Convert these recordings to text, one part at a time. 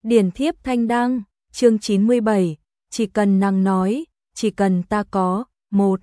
Điển thiếp thanh đăng, chương 97, chỉ cần nàng nói, chỉ cần ta có, một.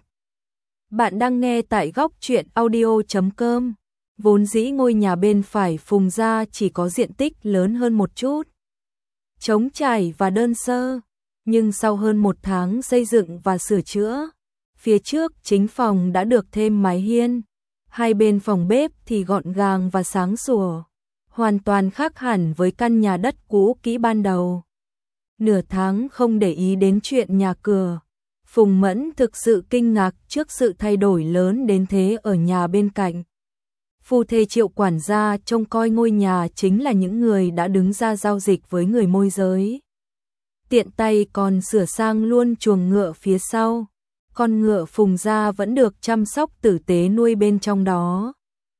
Bạn đang nghe tại góc truyện audio.com. Vốn dĩ ngôi nhà bên phải Phùng gia chỉ có diện tích lớn hơn một chút, trống trải và đơn sơ, nhưng sau hơn một tháng xây dựng và sửa chữa, phía trước chính phòng đã được thêm mái hiên, hai bên phòng bếp thì gọn gàng và sáng sủa, hoàn toàn khác hẳn với căn nhà đất cũ kỹ ban đầu. Nửa tháng không để ý đến chuyện nhà cửa, Phùng Mẫn thực sự kinh ngạc trước sự thay đổi lớn đến thế ở nhà bên cạnh. Phu thê Triệu quản gia trông coi ngôi nhà chính là những người đã đứng ra giao dịch với người môi giới. Tiện tay còn sửa sang luôn chuồng ngựa phía sau, con ngựa Phùng gia vẫn được chăm sóc tử tế nuôi bên trong đó.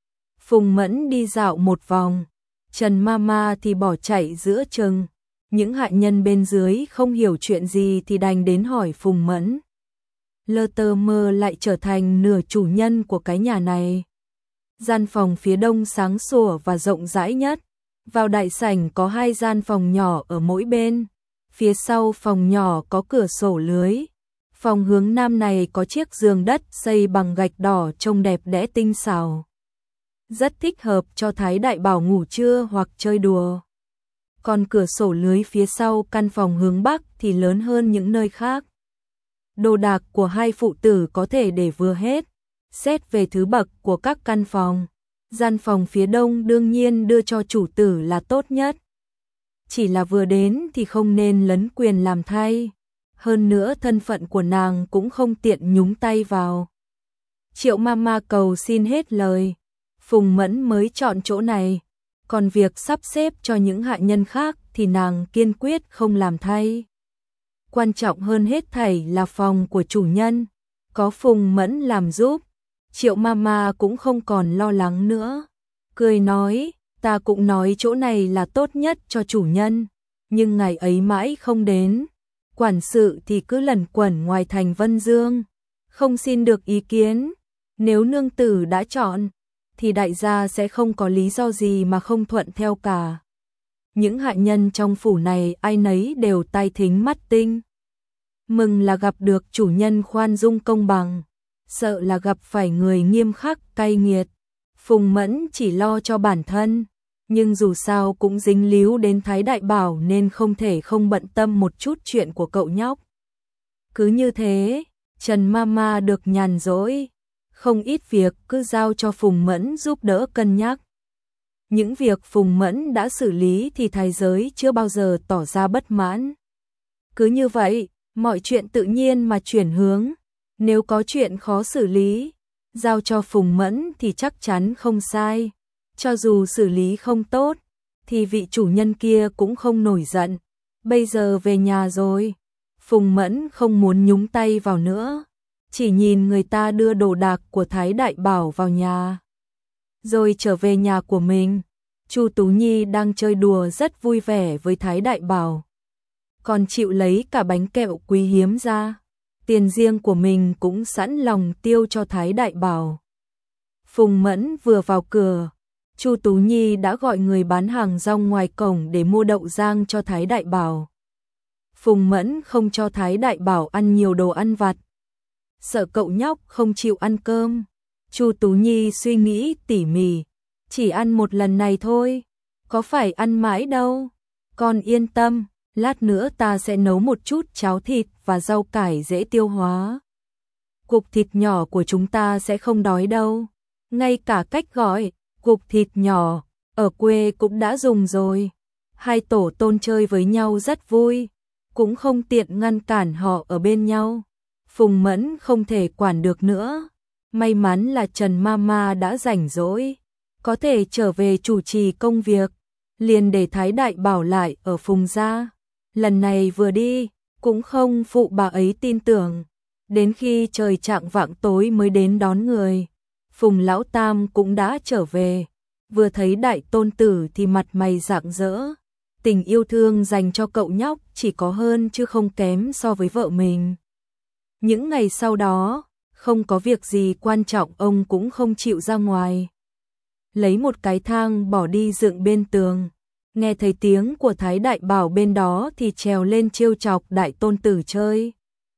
Phùng Mẫn đi dạo một vòng, Trần Mama thì bỏ chạy giữa chừng. Những hạ nhân bên dưới không hiểu chuyện gì thì đành đến hỏi Phùng Mẫn. Lơ tơ mơ lại trở thành nửa chủ nhân của cái nhà này. Gian phòng phía đông sáng sủa và rộng rãi nhất. Vào đại sảnh có hai gian phòng nhỏ ở mỗi bên. Phía sau phòng nhỏ có cửa sổ lưới. Phòng hướng nam này có chiếc giường đất xây bằng gạch đỏ trông đẹp đẽ tinh xảo. Rất thích hợp cho Thái Đại Bảo ngủ trưa hoặc chơi đùa. Còn cửa sổ lưới phía sau căn phòng hướng bắc thì lớn hơn những nơi khác. Đồ đạc của hai phụ tử có thể để vừa hết. Xét về thứ bậc của các căn phòng, gian phòng phía đông đương nhiên đưa cho chủ tử là tốt nhất. Chỉ là vừa đến thì không nên lấn quyền làm thay. Hơn nữa thân phận của nàng cũng không tiện nhúng tay vào. Triệu Mama cầu xin hết lời, Phùng Mẫn mới chọn chỗ này. Còn việc sắp xếp cho những hạ nhân khác thì nàng kiên quyết không làm thay. Quan trọng hơn hết thảy là phòng của chủ nhân, có Phùng Mẫn làm giúp, Triệu Mama cũng không còn lo lắng nữa. Cười nói, ta cũng nói chỗ này là tốt nhất cho chủ nhân, nhưng ngày ấy mãi không đến. Quản sự thì cứ lẩn quẩn ngoài thành Vân Dương, không xin được ý kiến. Nếu nương tử đã chọn thì đại gia sẽ không có lý do gì mà không thuận theo cả. Những hạ nhân trong phủ này ai nấy đều tai thính mắt tinh. Mừng là gặp được chủ nhân khoan dung công bằng, sợ là gặp phải người nghiêm khắc cay nghiệt. Phùng Mẫn chỉ lo cho bản thân, nhưng dù sao cũng dính líu đến Thái Đại Bảo nên không thể không bận tâm một chút chuyện của cậu nhóc. Cứ như thế, Trần Mama được nhàn rỗi. Không ít việc cứ giao cho Phùng Mẫn giúp đỡ cân nhắc. Những việc Phùng Mẫn đã xử lý thì thái giới chưa bao giờ tỏ ra bất mãn. Cứ như vậy, mọi chuyện tự nhiên mà chuyển hướng. Nếu có chuyện khó xử lý, giao cho Phùng Mẫn thì chắc chắn không sai. Cho dù xử lý không tốt, thì vị chủ nhân kia cũng không nổi giận. Bây giờ về nhà rồi, Phùng Mẫn không muốn nhúng tay vào nữa. Chỉ nhìn người ta đưa đồ đạc của Thái Đại Bảo vào nhà, rồi trở về nhà của mình. Chu Tú Nhi đang chơi đùa rất vui vẻ với Thái Đại Bảo, còn chịu lấy cả bánh kẹo quý hiếm ra. Tiền riêng của mình cũng sẵn lòng tiêu cho Thái Đại Bảo. Phùng Mẫn vừa vào cửa, Chu Tú Nhi đã gọi người bán hàng rong ngoài cổng để mua đậu rang cho Thái Đại Bảo. Phùng Mẫn không cho Thái Đại Bảo ăn nhiều đồ ăn vặt, sợ cậu nhóc không chịu ăn cơm. Chu Tú Nhi suy nghĩ tỉ mỉ, chỉ ăn một lần này thôi, có phải ăn mãi đâu. Con yên tâm, lát nữa ta sẽ nấu một chút cháo thịt và rau cải dễ tiêu hóa. Cục thịt nhỏ của chúng ta sẽ không đói đâu. Ngay cả cách gọi cục thịt nhỏ ở quê cũng đã dùng rồi. Hai tổ tôn chơi với nhau rất vui, cũng không tiện ngăn cản họ ở bên nhau. Phùng Mẫn không thể quản được nữa. May mắn là Trần Mama đã rảnh rỗi, có thể trở về chủ trì công việc, liền để Thái Đại Bảo lại ở Phùng gia. Lần này vừa đi, cũng không phụ bà ấy tin tưởng. Đến khi trời chạng vạng tối mới đến đón người. Phùng Lão Tam cũng đã trở về, vừa thấy đại tôn tử thì mặt mày rạng rỡ. Tình yêu thương dành cho cậu nhóc chỉ có hơn chứ không kém so với vợ mình. Những ngày sau đó, không có việc gì quan trọng ông cũng không chịu ra ngoài. Lấy một cái thang bỏ đi dựng bên tường, Nghe thấy tiếng của Thái Đại Bảo bên đó thì trèo lên trêu chọc đại tôn tử chơi.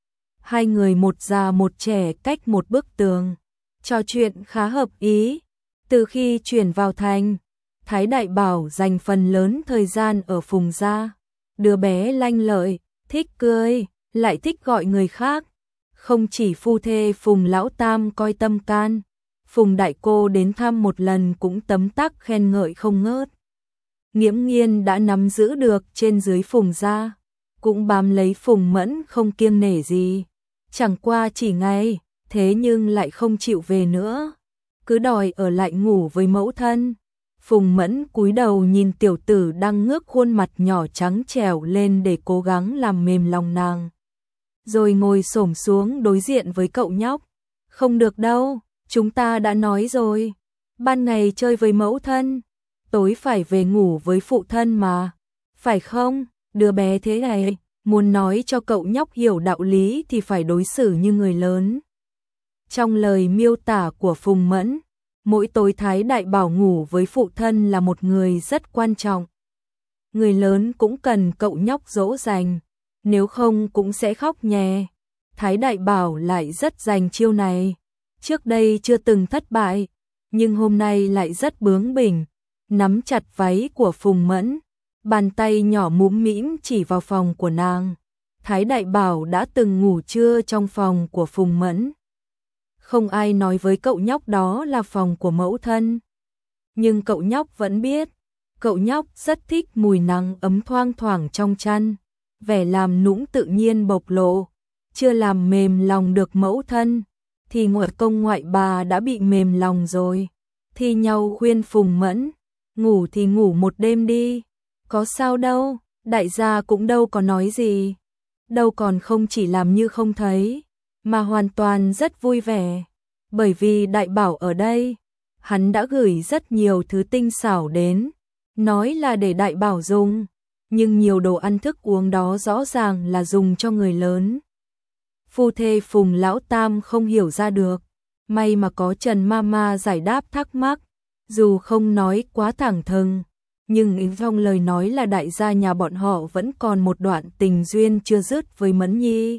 Hai người một già một trẻ cách một bức tường, trò chuyện khá hợp ý. Từ khi chuyển vào thành, Thái Đại Bảo dành phần lớn thời gian ở Phùng gia. Đứa bé lanh lợi, thích cười, lại thích gọi người khác. Không chỉ phu thê Phùng Lão Tam coi tâm can, Phùng Đại Cô đến thăm một lần cũng tấm tắc khen ngợi không ngớt. Nghiễm Nghiên đã nắm giữ được trên dưới Phùng gia, cũng bám lấy Phùng Mẫn không kiêng nể gì. Chẳng qua chỉ ngày, thế nhưng lại không chịu về nữa, cứ đòi ở lại ngủ với mẫu thân. Phùng Mẫn cúi đầu nhìn tiểu tử đang ngước khuôn mặt nhỏ trắng trẻo lên để cố gắng làm mềm lòng nàng. Rồi ngồi xổm xuống đối diện với cậu nhóc. Không được đâu, chúng ta đã nói rồi. Ban ngày chơi với mẫu thân, tối phải về ngủ với phụ thân mà. Phải không, đứa bé thế này, muốn nói cho cậu nhóc hiểu đạo lý thì phải đối xử như người lớn. Trong lời miêu tả của Phùng Mẫn, mỗi tối Thái Đại Bảo ngủ với phụ thân là một người rất quan trọng. Người lớn cũng cần cậu nhóc dỗ dành, nếu không cũng sẽ khóc nhè. Thái Đại Bảo lại rất giành chiêu này, trước đây chưa từng thất bại, nhưng hôm nay lại rất bướng bỉnh, nắm chặt váy của Phùng Mẫn, bàn tay nhỏ mũm mĩm chỉ vào phòng của nàng. Thái Đại Bảo đã từng ngủ trưa trong phòng của Phùng Mẫn. Không ai nói với cậu nhóc đó là phòng của mẫu thân. Nhưng cậu nhóc vẫn biết, cậu nhóc rất thích mùi nắng ấm thoang thoảng trong chăn, vẻ làm nũng tự nhiên bộc lộ, chưa làm mềm lòng được mẫu thân, thì ngoại công ngoại bà đã bị mềm lòng rồi. Thi nhau khuyên Phùng Mẫn, ngủ thì ngủ một đêm đi, có sao đâu, đại gia cũng đâu có nói gì, đâu còn không chỉ làm như không thấy, mà hoàn toàn rất vui vẻ, bởi vì Đại Bảo ở đây, hắn đã gửi rất nhiều thứ tinh xảo đến, nói là để Đại Bảo dùng, nhưng nhiều đồ ăn thức uống đó rõ ràng là dùng cho người lớn. Phu thê Phùng Lão Tam không hiểu ra được, may mà có Trần Mama giải đáp thắc mắc, dù không nói quá thẳng thừng, nhưng trong lời nói là đại gia nhà bọn họ vẫn còn một đoạn tình duyên chưa dứt với Mẫn Nhi.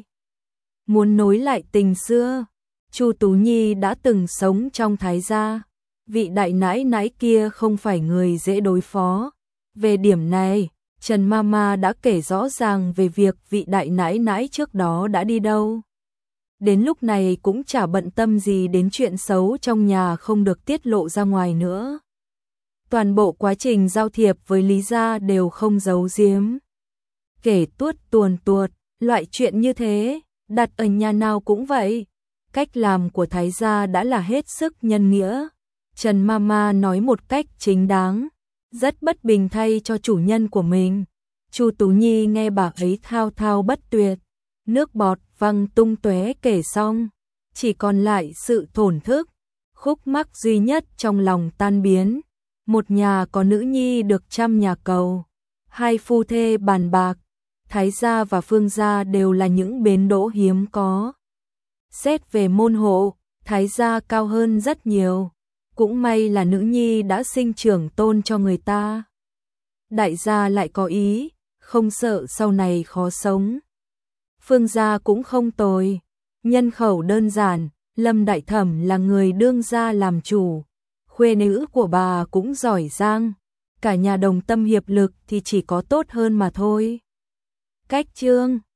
Muốn nối lại tình xưa, Chu Tú Nhi đã từng sống trong Thái gia, vị đại nãi nãi kia không phải người dễ đối phó. Về điểm này, Trần Mama đã kể rõ ràng về việc vị đại nãi nãi trước đó đã đi đâu. Đến lúc này cũng chả bận tâm gì đến chuyện xấu trong nhà không được tiết lộ ra ngoài nữa. Toàn bộ quá trình giao thiệp với Lý gia đều không giấu giếm. Kể tuốt tuồn tuột, loại chuyện như thế, đặt ở nhà nào cũng vậy. Cách làm của Thái gia đã là hết sức nhân nghĩa. Trần Mama nói một cách chính đáng, rất bất bình thay cho chủ nhân của mình. Chu Tú Nhi nghe bà ấy thao thao bất tuyệt, nước bọt văng tung tóe kể xong, chỉ còn lại sự thổn thức, khúc mắc duy nhất trong lòng tan biến. Một nhà có nữ nhi được trăm nhà cầu, hai phu thê bàn bạc, Thái gia và Phương gia đều là những bến đỗ hiếm có. Xét về môn hộ, Thái gia cao hơn rất nhiều, cũng may là nữ nhi đã sinh trưởng tôn cho người ta. Đại gia lại có ý, không sợ sau này khó sống. Phương gia cũng không tồi, nhân khẩu đơn giản, Lâm Đại Thẩm là người đương gia làm chủ, khuê nữ của bà cũng giỏi giang, cả nhà đồng tâm hiệp lực thì chỉ có tốt hơn mà thôi. Cách chương